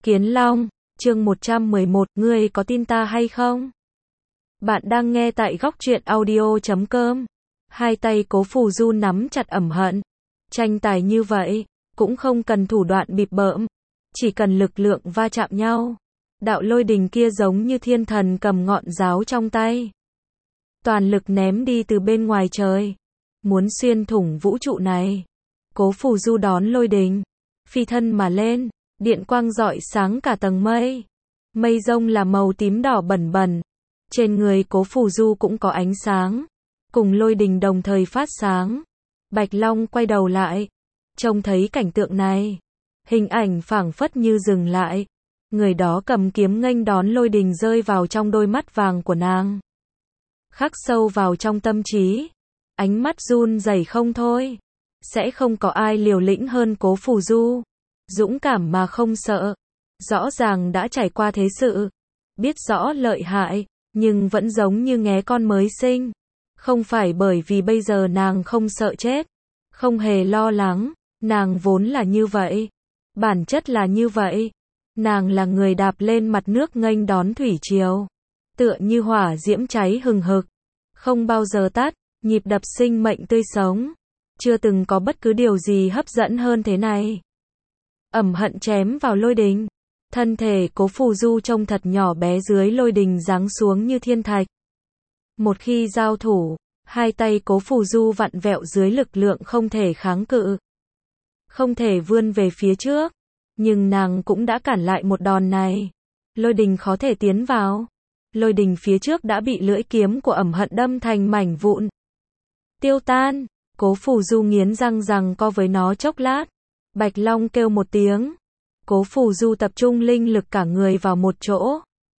Kiến Long, chương 111, ngươi có tin ta hay không? Bạn đang nghe tại góc truyện audio.com. Hai tay Cố Phù Du nắm chặt Ẩm Hận. Tranh tài như vậy, cũng không cần thủ đoạn bịp bợm, chỉ cần lực lượng va chạm nhau. Đạo lôi đình kia giống như thiên thần cầm ngọn giáo trong tay. Toàn lực ném đi từ bên ngoài trời. Muốn xuyên thủng vũ trụ này. Cố Phù Du đón lôi đình. Phi thân mà lên. Điện quang rọi sáng cả tầng mây. Mây rông là màu tím đỏ bẩn bẩn. Trên người Cố Phù Du cũng có ánh sáng. Cùng lôi đình đồng thời phát sáng. Bạch Long quay đầu lại. Trông thấy cảnh tượng này. Hình ảnh phảng phất như dừng lại. Người đó cầm kiếm nghênh đón lôi đình rơi vào trong đôi mắt vàng của nàng. Khắc sâu vào trong tâm trí. Ánh mắt run rẩy không thôi. Sẽ không có ai liều lĩnh hơn Cố Phù Du. Dũng cảm mà không sợ. Rõ ràng đã trải qua thế sự. Biết rõ lợi hại, nhưng vẫn giống như nghé con mới sinh. Không phải bởi vì bây giờ nàng không sợ chết. Không hề lo lắng. Nàng vốn là như vậy. Bản chất là như vậy. Nàng là người đạp lên mặt nước nghênh đón thủy triều. Tựa như hỏa diễm cháy hừng hực. Không bao giờ tắt, nhịp đập sinh mệnh tươi sống. Chưa từng có bất cứ điều gì hấp dẫn hơn thế này. Ẩm Hận chém vào lôi đình. Thân thể Cố Phù Du trông thật nhỏ bé dưới lôi đình giáng xuống như thiên thạch. Một khi giao thủ, hai tay Cố Phù Du vặn vẹo dưới lực lượng không thể kháng cự. Không thể vươn về phía trước. Nhưng nàng cũng đã cản lại một đòn này. Lôi đình khó thể tiến vào. Lôi đình phía trước đã bị lưỡi kiếm của Ẩm Hận đâm thành mảnh vụn. Tiêu tan. Cố Phù Du nghiến răng giằng co với nó chốc lát. Bạch Long kêu một tiếng. Cố Phù Du tập trung linh lực cả người vào một chỗ.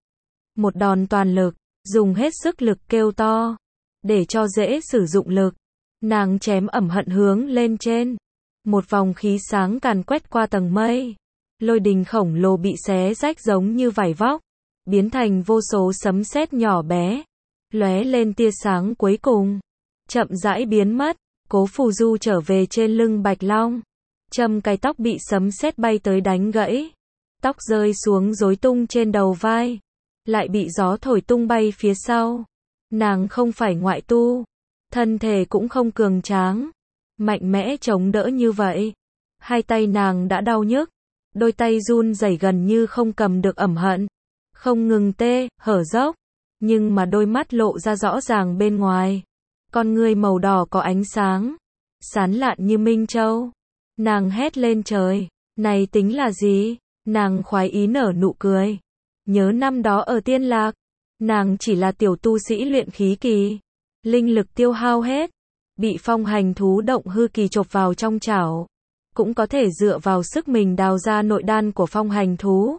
Một đòn toàn lực, dùng hết sức lực kêu to. Để cho dễ sử dụng lực. Nàng chém Ẩm Hận hướng lên trên. Một vòng khí sáng càn quét qua tầng mây. Lôi đình khổng lồ bị xé rách giống như vải vóc. Biến thành vô số sấm sét nhỏ bé. Lóe lên tia sáng cuối cùng. Chậm rãi biến mất. Cố Phù Du trở về trên lưng Bạch Long. Châm cái tóc bị sấm sét bay tới đánh gãy. Tóc rơi xuống rối tung trên đầu vai. Lại bị gió thổi tung bay phía sau. Nàng không phải ngoại tu. Thân thể cũng không cường tráng. Mạnh mẽ chống đỡ như vậy. Hai tay nàng đã đau nhức. Đôi tay run rẩy gần như không cầm được Ẩm Hận. Không ngừng tê, hở dốc. Nhưng mà đôi mắt lộ ra rõ ràng bên ngoài. Con ngươi màu đỏ có ánh sáng. Sán lạn như minh châu. Nàng hét lên trời. Này tính là gì? Nàng khoái ý nở nụ cười. Nhớ năm đó ở Tiên Lạc. Nàng chỉ là tiểu tu sĩ luyện khí kỳ. Linh lực tiêu hao hết. Bị phong hành thú động hư kỳ chộp vào trong chảo. Cũng có thể dựa vào sức mình đào ra nội đan của phong hành thú.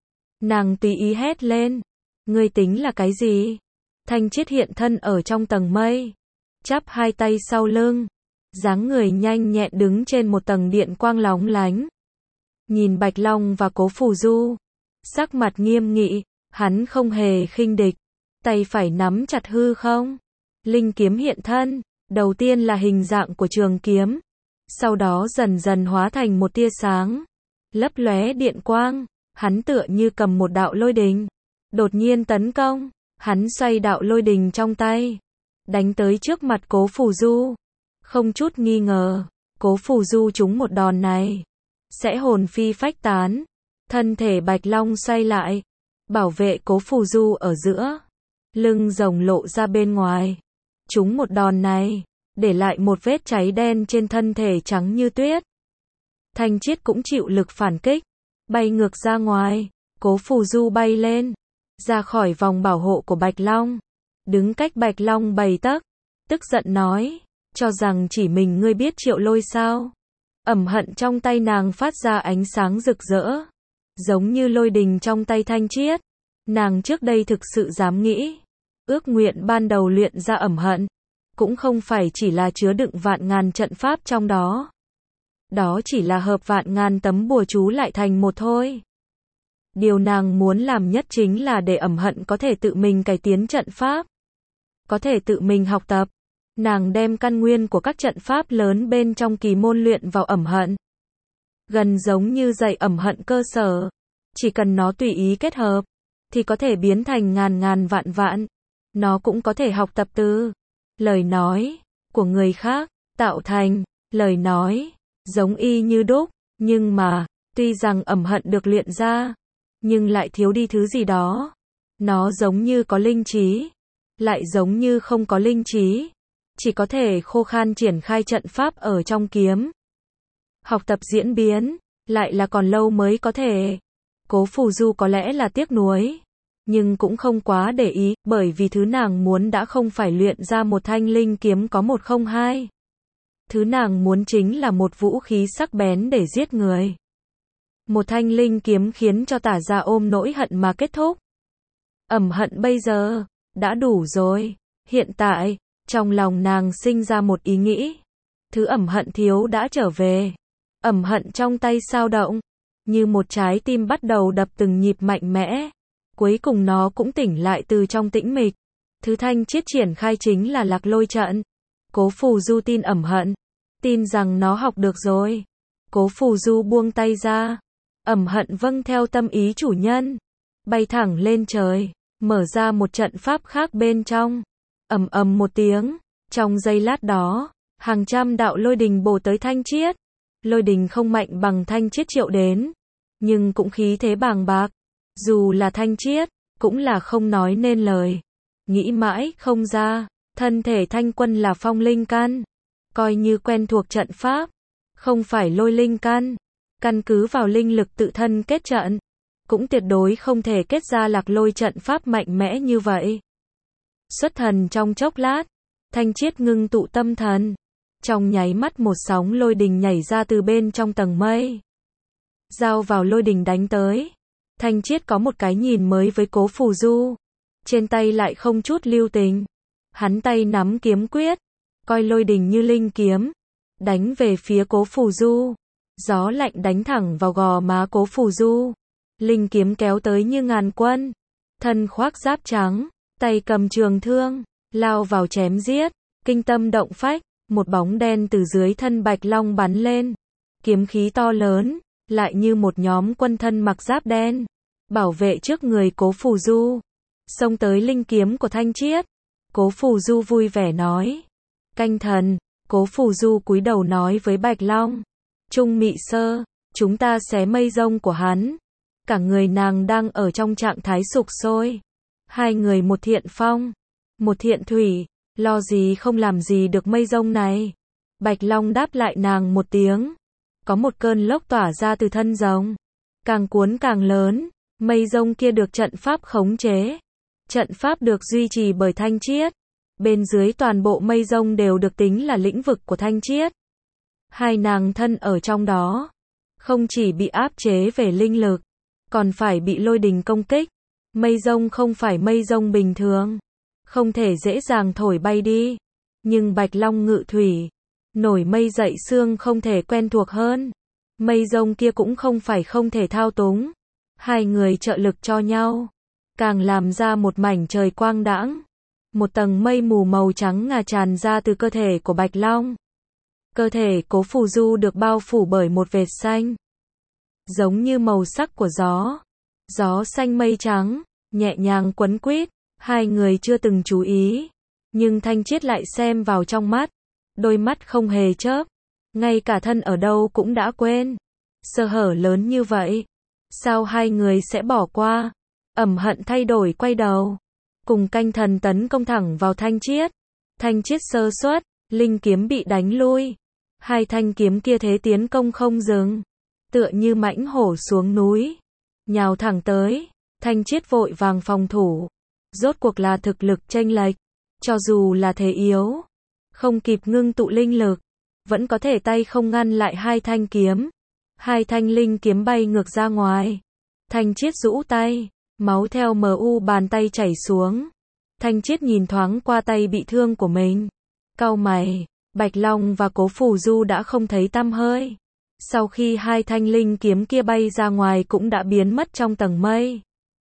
Nàng tùy ý hét lên. Ngươi tính là cái gì? Thanh Chiết hiện thân ở trong tầng mây. Chắp hai tay sau lưng. Dáng người nhanh nhẹn đứng trên một tầng điện quang lóng lánh. Nhìn Bạch Long và Cố Phù Du. Sắc mặt nghiêm nghị. Hắn không hề khinh địch. Tay phải nắm chặt hư không. Linh kiếm hiện thân. Đầu tiên là hình dạng của trường kiếm. Sau đó dần dần hóa thành một tia sáng. Lấp lóe điện quang. Hắn tựa như cầm một đạo lôi đình. Đột nhiên tấn công. Hắn xoay đạo lôi đình trong tay. Đánh tới trước mặt Cố Phù Du. Không chút nghi ngờ. Cố Phù Du trúng một đòn này. Sẽ hồn phi phách tán. Thân thể Bạch Long xoay lại. Bảo vệ Cố Phù Du ở giữa. Lưng rồng lộ ra bên ngoài. Trúng một đòn này. Để lại một vết cháy đen trên thân thể trắng như tuyết. Thanh Chiết cũng chịu lực phản kích. Bay ngược ra ngoài. Cố Phù Du bay lên. Ra khỏi vòng bảo hộ của Bạch Long. Đứng cách Bạch Long 7 tấc. Tức giận nói. Cho rằng chỉ mình ngươi biết Triệu Lôi sao? Ẩm Hận trong tay nàng phát ra ánh sáng rực rỡ. Giống như lôi đình trong tay Thanh Chiết. Nàng trước đây thực sự dám nghĩ. Ước nguyện ban đầu luyện ra Ẩm Hận. Cũng không phải chỉ là chứa đựng vạn ngàn trận pháp trong đó. Đó chỉ là hợp vạn ngàn tấm bùa chú lại thành một thôi. Điều nàng muốn làm nhất chính là để Ẩm Hận có thể tự mình cải tiến trận pháp. Có thể tự mình học tập. Nàng đem căn nguyên của các trận pháp lớn bên trong kỳ môn luyện vào Ẩm Hận. Gần giống như dạy Ẩm Hận cơ sở. Chỉ cần nó tùy ý kết hợp, thì có thể biến thành ngàn ngàn vạn vạn. Nó cũng có thể học tập từ lời nói của người khác, tạo thành lời nói giống y như đúc. Nhưng mà, tuy rằng ẩm hận được luyện ra, nhưng lại thiếu đi thứ gì đó. Nó giống như có linh trí, lại giống như không có linh trí. Chỉ có thể khô khan triển khai trận pháp ở trong kiếm. Học tập diễn biến, lại là còn lâu mới có thể. Cố Phù Du có lẽ là tiếc nuối, nhưng cũng không quá để ý, bởi vì thứ nàng muốn đã không phải luyện ra một thanh linh kiếm có 102. Thứ nàng muốn chính là một vũ khí sắc bén để giết người. Một thanh linh kiếm khiến cho Tả Gia ôm nỗi hận mà kết thúc. Ẩm hận bây giờ, đã đủ rồi. Hiện tại, trong lòng nàng sinh ra một ý nghĩ. Thứ ẩm hận thiếu đã trở về. Ẩm hận trong tay sao động, như một trái tim bắt đầu đập từng nhịp mạnh mẽ. Cuối cùng nó cũng tỉnh lại từ trong tĩnh mịch. Thứ Thanh Chiết triển khai chính là Lạc Lôi trận. Cố Phù Du tin ẩm hận, tin rằng nó học được rồi. Cố Phù Du buông tay ra. Ẩm hận vâng theo tâm ý chủ nhân, bay thẳng lên trời, mở ra một trận pháp khác bên trong. Ầm ầm một tiếng, trong giây lát đó, hàng trăm đạo lôi đình bổ tới Thanh Chiết. Lôi đình không mạnh bằng Thanh Chiết triệu đến, nhưng cũng khí thế bàng bạc. Dù là Thanh Chiết, cũng là không nói nên lời. Nghĩ mãi không ra, thân thể Thanh Quân là phong linh căn, coi như quen thuộc trận pháp, không phải lôi linh căn. Căn cứ vào linh lực tự thân kết trận, cũng tuyệt đối không thể kết ra Lạc Lôi trận pháp mạnh mẽ như vậy. Xuất thần trong chốc lát, Thanh Chiết ngưng tụ tâm thần. Trong nháy mắt một sóng lôi đình nhảy ra từ bên trong tầng mây. Giao vào lôi đình đánh tới. Thanh Chiết có một cái nhìn mới với Cố Phù Du. Trên tay lại không chút lưu tình. Hắn tay nắm kiếm quyết, coi lôi đình như linh kiếm, đánh về phía Cố Phù Du. Gió lạnh đánh thẳng vào gò má Cố Phù Du. Linh kiếm kéo tới như ngàn quân. Thân khoác giáp trắng, tay cầm trường thương, lao vào chém giết, kinh tâm động phách. Một bóng đen từ dưới thân Bạch Long bắn lên. Kiếm khí to lớn, lại như một nhóm quân thân mặc giáp đen, bảo vệ trước người Cố Phù Du. Xông tới linh kiếm của Thanh Chiết. Cố Phù Du vui vẻ nói. Canh thần. Cố Phù Du cúi đầu nói với Bạch Long. Trung Mị Sơ, chúng ta xé mây rông của hắn. Cả người nàng đang ở trong trạng thái sục sôi. Hai người một thiện phong, một thiện thủy, lo gì không làm gì được mây rông này. Bạch Long đáp lại nàng một tiếng. Có một cơn lốc tỏa ra từ thân rồng, càng cuốn càng lớn. Mây rông kia được trận pháp khống chế. Trận pháp được duy trì bởi Thanh Chiết. Bên dưới toàn bộ mây rông đều được tính là lĩnh vực của Thanh Chiết. Hai nàng thân ở trong đó, không chỉ bị áp chế về linh lực, còn phải bị lôi đình công kích. Mây rông không phải mây rông bình thường, không thể dễ dàng thổi bay đi. Nhưng Bạch Long ngự thủy, nổi mây dậy sương không thể quen thuộc hơn. Mây rông kia cũng không phải không thể thao túng. Hai người trợ lực cho nhau, càng làm ra một mảnh trời quang đãng. Một tầng mây mù màu trắng ngà tràn ra từ cơ thể của Bạch Long. Cơ thể Cố Phù Du được bao phủ bởi một vệt xanh, giống như màu sắc của gió. Gió xanh mây trắng, nhẹ nhàng quấn quýt. Hai người chưa từng chú ý, nhưng Thanh Chiết lại xem vào trong mắt. Đôi mắt không hề chớp, ngay cả thân ở đâu cũng đã quên. Sơ hở lớn như vậy, sao hai người sẽ bỏ qua? Ẩm hận thay đổi quay đầu, cùng canh thần tấn công thẳng vào Thanh Chiết. Thanh Chiết sơ suất, linh kiếm bị đánh lui. Hai thanh kiếm kia thế tiến công không dừng, tựa như mãnh hổ xuống núi, nhào thẳng tới. Thanh Chiết vội vàng phòng thủ. Rốt cuộc là thực lực chênh lệch, cho dù là thế yếu, không kịp ngưng tụ linh lực, vẫn có thể tay không ngăn lại hai thanh kiếm. Hai thanh linh kiếm bay ngược ra ngoài. Thanh Chiết rũ tay, máu theo mu bàn tay chảy xuống. Thanh Chiết nhìn thoáng qua tay bị thương của mình, cau mày. Bạch Long và Cố Phù Du đã không thấy tăm hơi. Sau khi hai thanh linh kiếm kia bay ra ngoài cũng đã biến mất trong tầng mây.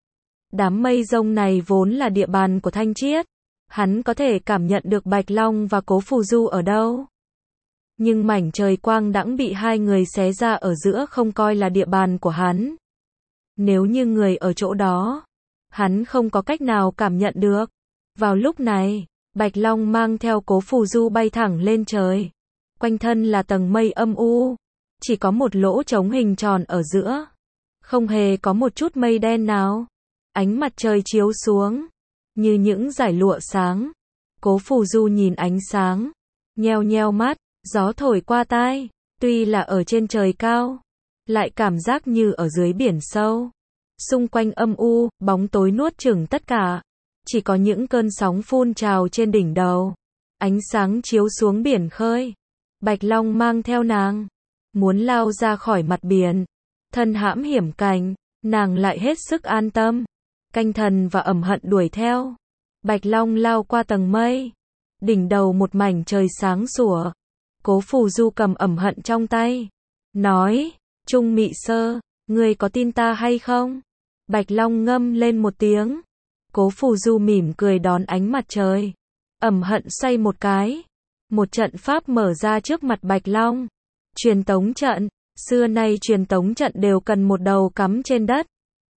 Đám mây rông này vốn là địa bàn của Thanh Chiết. Hắn có thể cảm nhận được Bạch Long và Cố Phù Du ở đâu. Nhưng mảnh trời quang đãng bị hai người xé ra ở giữa không coi là địa bàn của hắn. Nếu như người ở chỗ đó, hắn không có cách nào cảm nhận được. Vào lúc này, Bạch Long mang theo Cố Phù Du bay thẳng lên trời. Quanh thân là tầng mây âm u, chỉ có một lỗ trống hình tròn ở giữa. Không hề có một chút mây đen nào. Ánh mặt trời chiếu xuống, như những dải lụa sáng. Cố Phù Du nhìn ánh sáng, nheo nheo mắt, gió thổi qua tai, tuy là ở trên trời cao, lại cảm giác như ở dưới biển sâu. Xung quanh âm u, bóng tối nuốt chửng tất cả. Chỉ có những cơn sóng phun trào trên đỉnh đầu. Ánh sáng chiếu xuống biển khơi. Bạch Long mang theo nàng, muốn lao ra khỏi mặt biển. Thân hãm hiểm cảnh, nàng lại hết sức an tâm. Canh Thần và Ẩm Hận đuổi theo. Bạch Long lao qua tầng mây. Đỉnh đầu một mảnh trời sáng sủa. Cố Phù Du cầm Ẩm Hận trong tay. Nói, Trung Mị Sơ, ngươi có tin ta hay không? Bạch Long ngâm lên một tiếng. Cố Phù Du mỉm cười đón ánh mặt trời. Ẩm Hận xoay một cái. Một trận pháp mở ra trước mặt Bạch Long. Truyền tống trận. Xưa nay truyền tống trận đều cần một đầu cắm trên đất.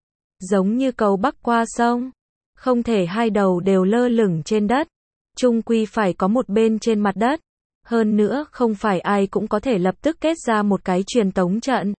Giống như cầu bắc qua sông. Không thể hai đầu đều lơ lửng trên đất. Chung quy phải có một bên trên mặt đất. Hơn nữa không phải ai cũng có thể lập tức kết ra một cái truyền tống trận.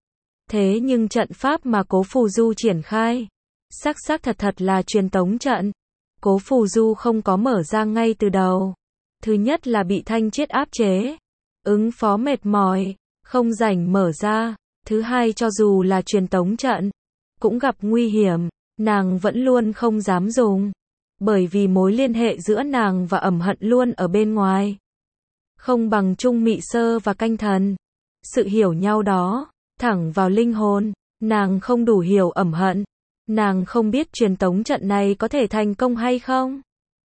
Thế nhưng trận pháp mà Cố Phù Du triển khai, xác thật là truyền tống trận. Cố Phù Du không có mở ra ngay từ đầu. Thứ nhất là bị Thanh Chiết áp chế, ứng phó mệt mỏi, không rảnh mở ra. Thứ hai, cho dù là truyền tống trận, cũng gặp nguy hiểm, nàng vẫn luôn không dám dùng. Bởi vì mối liên hệ giữa nàng và Ẩm Hận luôn ở bên ngoài. Không bằng Trung Mị Sơ và Canh Thần. Sự hiểu nhau đó, thẳng vào linh hồn. Nàng không đủ hiểu Ẩm Hận. Nàng không biết truyền tống trận này có thể thành công hay không.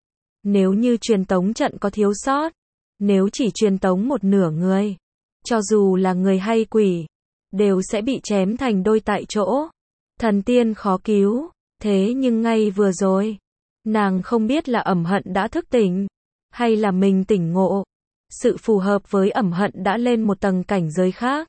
Nếu như truyền tống trận có thiếu sót, nếu chỉ truyền tống một nửa người, cho dù là người hay quỷ, đều sẽ bị chém thành đôi tại chỗ. Thần tiên khó cứu. Thế nhưng ngay vừa rồi, nàng không biết là Ẩm Hận đã thức tỉnh, hay là mình tỉnh ngộ. Sự phù hợp với Ẩm Hận đã lên một tầng cảnh giới khác.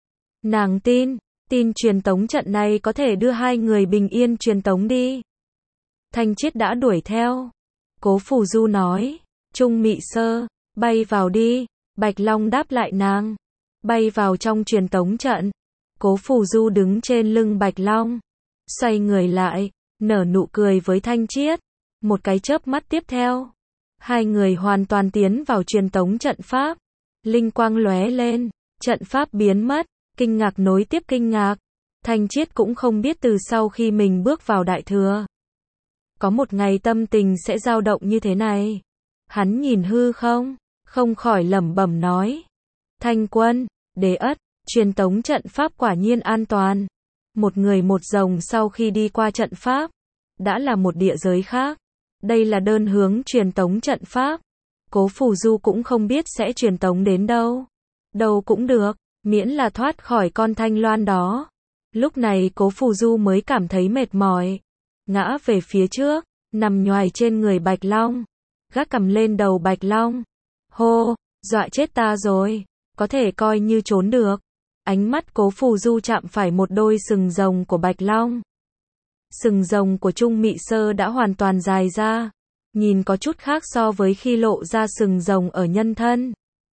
Nàng tin truyền tống trận này có thể đưa hai người bình yên truyền tống đi. Thanh Chiết đã đuổi theo. Cố Phù Du nói, Trung Mị Sơ, bay vào đi. Bạch Long đáp lại nàng, bay vào trong truyền tống trận. Cố Phù Du đứng trên lưng Bạch Long, xoay người lại, nở nụ cười với Thanh Chiết. Một cái chớp mắt tiếp theo, hai người hoàn toàn tiến vào truyền tống trận pháp. Linh quang lóe lên, trận pháp biến mất, kinh ngạc nối tiếp kinh ngạc. Thanh Chiết cũng không biết từ sau khi mình bước vào Đại Thừa, có một ngày tâm tình sẽ dao động như thế này. Hắn nhìn hư không khỏi lẩm bẩm nói. Thanh Quân, Đế Ất, truyền tống trận pháp quả nhiên an toàn. Một người một rồng sau khi đi qua trận pháp, đã là một địa giới khác. Đây là đơn hướng truyền tống trận pháp. Cố Phù Du cũng không biết sẽ truyền tống đến đâu. Đâu cũng được, miễn là thoát khỏi con thanh loan đó. Lúc này Cố Phù Du mới cảm thấy mệt mỏi. Ngã về phía trước, nằm nhoài trên người Bạch Long. Gác cằm lên đầu Bạch Long. Hô, dọa chết ta rồi. Có thể coi như trốn được. Ánh mắt Cố Phù Du chạm phải một đôi sừng rồng của Bạch Long. Sừng rồng của Trung Mị Sơ đã hoàn toàn dài ra. Nhìn có chút khác so với khi lộ ra sừng rồng ở nhân thân.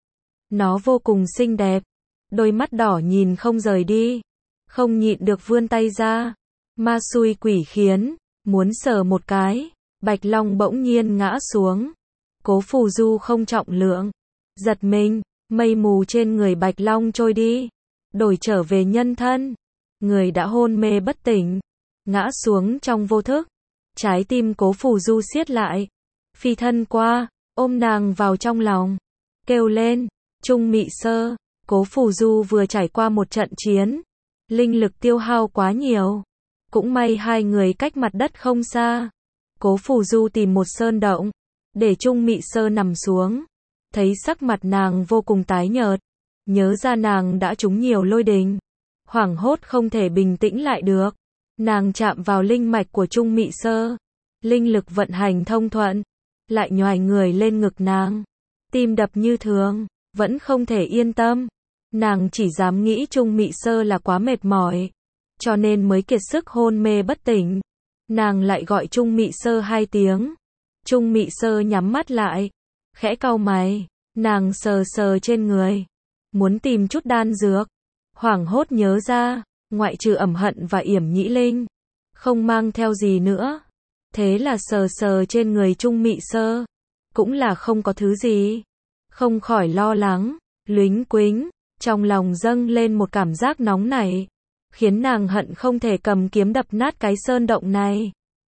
Nó vô cùng xinh đẹp. Đôi mắt đỏ nhìn không rời đi. Không nhịn được vươn tay ra. Ma xui quỷ khiến, muốn sờ một cái. Bạch Long bỗng nhiên ngã xuống. Cố Phù Du không trọng lượng. Giật mình, mây mù trên người Bạch Long trôi đi. Đổi trở về nhân thân. Người đã hôn mê bất tỉnh. Ngã xuống trong vô thức. Trái tim Cố Phù Du siết lại. Phi thân qua, ôm nàng vào trong lòng. Kêu lên, Trung Mị Sơ. Cố Phù Du vừa trải qua một trận chiến. Linh lực tiêu hao quá nhiều. Cũng may hai người cách mặt đất không xa. Cố Phù Du tìm một sơn động, để Trung Mị Sơ nằm xuống. Thấy sắc mặt nàng vô cùng tái nhợt. Nhớ ra nàng đã trúng nhiều lôi đình. Hoảng hốt không thể bình tĩnh lại được. Nàng chạm vào linh mạch của Trung Mị Sơ. Linh lực vận hành thông thuận. Lại nhoài người lên ngực nàng. Tim đập như thường, vẫn không thể yên tâm. Nàng chỉ dám nghĩ Trung Mị Sơ là quá mệt mỏi. cho nên mới kiệt sức hôn mê bất tỉnh. Nàng lại gọi Trung Mị Sơ 2 tiếng. Trung Mị Sơ nhắm mắt lại, khẽ cau mày, nàng sờ sờ trên người, muốn tìm chút đan dược, hoảng hốt nhớ ra, ngoại trừ Ẩm Hận và Yểm Nhĩ Linh, không mang theo gì nữa. Thế là sờ sờ trên người Trung Mị Sơ, cũng là không có thứ gì. Không khỏi lo lắng, luính quính, trong lòng dâng lên một cảm giác nóng nảy, khiến nàng hận không thể cầm kiếm đập nát cái sơn động này.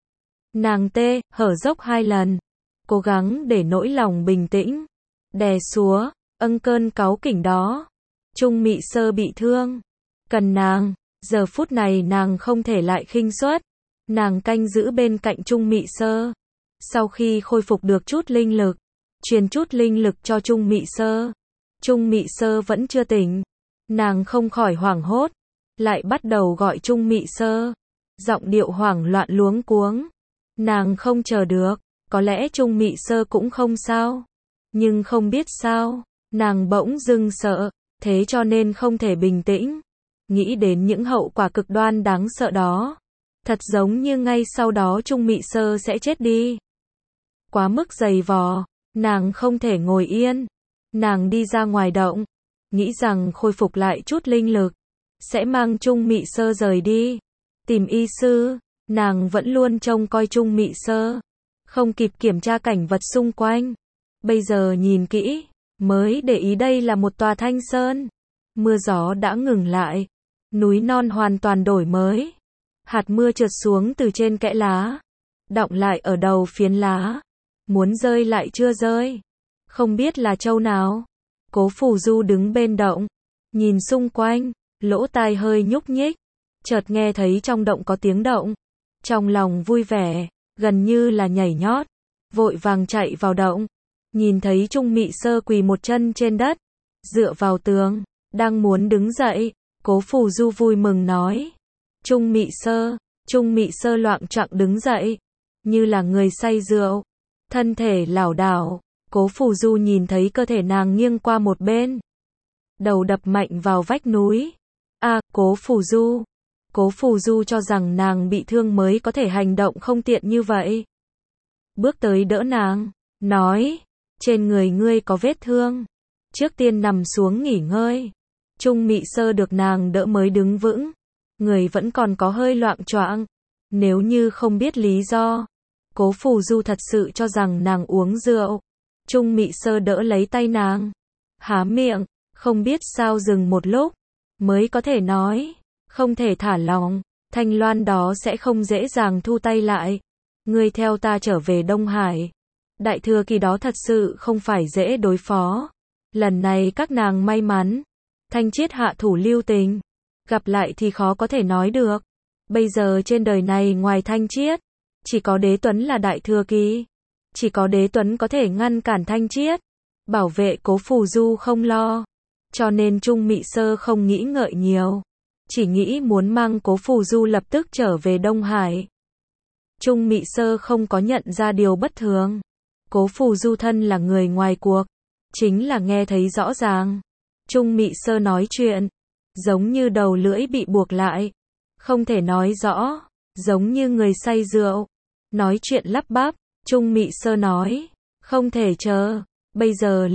Nàng hở dốc 2 lần, cố gắng để nỗi lòng bình tĩnh, đè súa, cơn cáu kỉnh đó. Trung Mị Sơ bị thương, cần nàng, giờ phút này nàng không thể lại khinh suất. Nàng canh giữ bên cạnh Trung Mị Sơ. Sau khi khôi phục được chút linh lực, truyền chút linh lực cho Trung Mị Sơ. Trung Mị Sơ vẫn chưa tỉnh, nàng không khỏi hoảng hốt, lại bắt đầu gọi Trung Mị Sơ, giọng điệu hoảng loạn luống cuống. Nàng không chờ được, có lẽ Trung Mị Sơ cũng không sao, nhưng không biết sao, nàng bỗng dưng sợ, thế cho nên không thể bình tĩnh. Nghĩ đến những hậu quả cực đoan đáng sợ đó, thật giống như ngay sau đó Trung Mị Sơ sẽ chết đi. Quá mức dày vò, nàng không thể ngồi yên. Nàng đi ra ngoài động, nghĩ rằng khôi phục lại chút linh lực, sẽ mang Trung Mị Sơ rời đi, tìm y sư. Nàng vẫn luôn trông coi Trung Mị Sơ, không kịp kiểm tra cảnh vật xung quanh. Bây giờ nhìn kỹ, mới để ý đây là một tòa thanh sơn. Mưa gió đã ngừng lại, núi non hoàn toàn đổi mới. Hạt mưa trượt xuống từ trên kẽ lá, đọng lại ở đầu phiến lá, muốn rơi lại chưa rơi. Không biết là châu nào. Cố Phù Du đứng bên động, nhìn xung quanh, lỗ tai hơi nhúc nhích, chợt nghe thấy trong động có tiếng động. Trong lòng vui vẻ, gần như là nhảy nhót, vội vàng chạy vào động, nhìn thấy Trung Mị Sơ quỳ một chân trên đất, dựa vào tường, đang muốn đứng dậy. Cố Phù Du vui mừng nói: Trung Mị Sơ. Trung Mị Sơ loạng choạng đứng dậy, như là người say rượu, thân thể lảo đảo. Cố Phù Du nhìn thấy cơ thể nàng nghiêng qua một bên, đầu đập mạnh vào vách núi. Cố Phù Du. Cố Phù Du cho rằng nàng bị thương mới có thể hành động không tiện như vậy. Bước tới đỡ nàng, nói: trên người ngươi có vết thương, trước tiên nằm xuống nghỉ ngơi. Trung Mị Sơ được nàng đỡ mới đứng vững, người vẫn còn có hơi loạng choạng. Nếu như không biết lý do, Cố Phù Du thật sự cho rằng nàng uống rượu. Trung Mị Sơ đỡ lấy tay nàng, há miệng, không biết sao dừng một lúc, mới có thể nói: không thể thả lỏng, Thanh Loan đó sẽ không dễ dàng thu tay lại. Ngươi theo ta trở về Đông Hải. Đại thừa kỳ đó thật sự không phải dễ đối phó. Lần này các nàng may mắn, Thanh Chiết hạ thủ lưu tình, gặp lại thì khó có thể nói được. Bây giờ trên đời này ngoài Thanh Chiết, chỉ có Đế Tuấn là đại thừa kỳ. Chỉ có Đế Tuấn có thể ngăn cản Thanh Chiết, bảo vệ Cố Phù Du không lo. Cho nên Trung Mị Sơ không nghĩ ngợi nhiều, chỉ nghĩ muốn mang Cố Phù Du lập tức trở về Đông Hải. Trung Mị Sơ không có nhận ra điều bất thường. Cố Phù Du thân là người ngoài cuộc, chính là nghe thấy rõ ràng. Trung Mị Sơ nói chuyện, giống như đầu lưỡi bị buộc lại, không thể nói rõ, giống như người say rượu, nói chuyện lắp bắp. Trung Mị Sơ nói: không thể chờ, bây giờ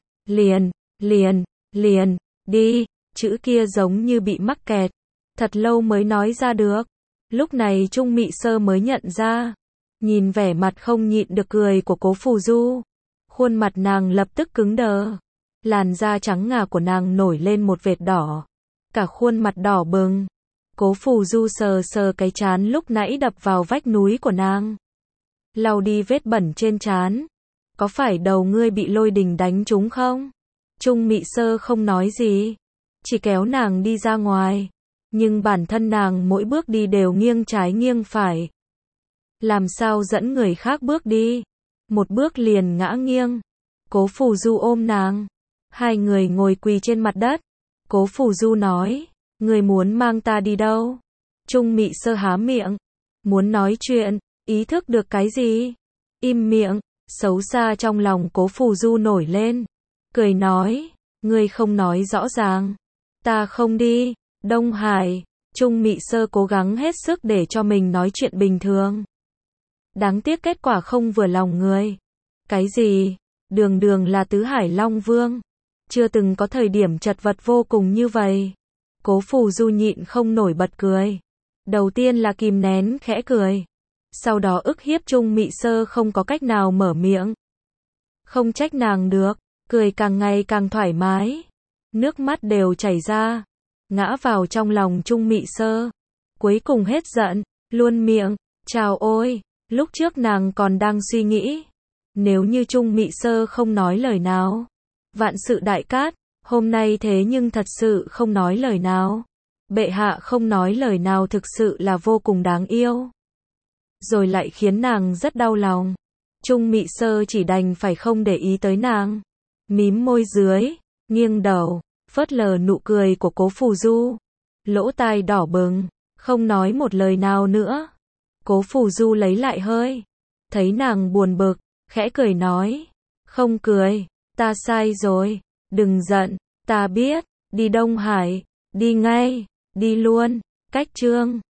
liền, đi. Chữ kia giống như bị mắc kẹt, thật lâu mới nói ra được. Lúc này Trung Mị Sơ mới nhận ra, nhìn vẻ mặt không nhịn được cười của Cố Phù Du, khuôn mặt nàng lập tức cứng đờ, làn da trắng ngà của nàng nổi lên một vệt đỏ, cả khuôn mặt đỏ bừng. Cố Phù Du sờ sờ cái trán lúc nãy đập vào vách núi của nàng, lau đi vết bẩn trên trán. Có phải đầu ngươi bị lôi đình đánh trúng không? Trung Mị Sơ không nói gì, chỉ kéo nàng đi ra ngoài, nhưng bản thân nàng mỗi bước đi đều nghiêng trái nghiêng phải. Làm sao dẫn người khác bước đi, một bước liền ngã nghiêng. Cố Phù Du ôm nàng, hai người ngồi quỳ trên mặt đất. Cố Phù Du nói: ngươi muốn mang ta đi đâu? Trung Mị Sơ há miệng, muốn nói chuyện, ý thức được cái gì, im miệng. Xấu xa trong lòng Cố Phù Du nổi lên, cười nói: ngươi không nói rõ ràng, ta không đi. Đông Hải, Trung Mị Sơ cố gắng hết sức để cho mình nói chuyện bình thường. Đáng tiếc kết quả không vừa lòng người. Cái gì? Đường đường là tứ hải long vương. Chưa từng có thời điểm chật vật vô cùng như vậy. Cố Phù Du nhịn không nổi bật cười. Đầu tiên là kìm nén khẽ cười. Sau đó ức hiếp Trung Mị Sơ không có cách nào mở miệng. Không trách nàng được, cười càng ngày càng thoải mái. Nước mắt đều chảy ra. Ngã vào trong lòng Trung Mị Sơ. Cuối cùng hết giận, luôn miệng, chào ôi, lúc trước nàng còn đang suy nghĩ. Nếu như Trung Mị Sơ không nói lời nào. Vạn sự đại cát, hôm nay thế nhưng thật sự không nói lời nào. Bệ hạ không nói lời nào thực sự là vô cùng đáng yêu. Rồi lại khiến nàng rất đau lòng. Trung Mị Sơ chỉ đành phải không để ý tới nàng. Mím môi dưới, nghiêng đầu, phớt lờ nụ cười của Cố Phù Du. Lỗ tai đỏ bừng, không nói một lời nào nữa. Cố Phù Du lấy lại hơi. Thấy nàng buồn bực, khẽ cười nói. Không cười, ta sai rồi, đừng giận, ta biết, đi Đông Hải, đi ngay, đi luôn, cách chương.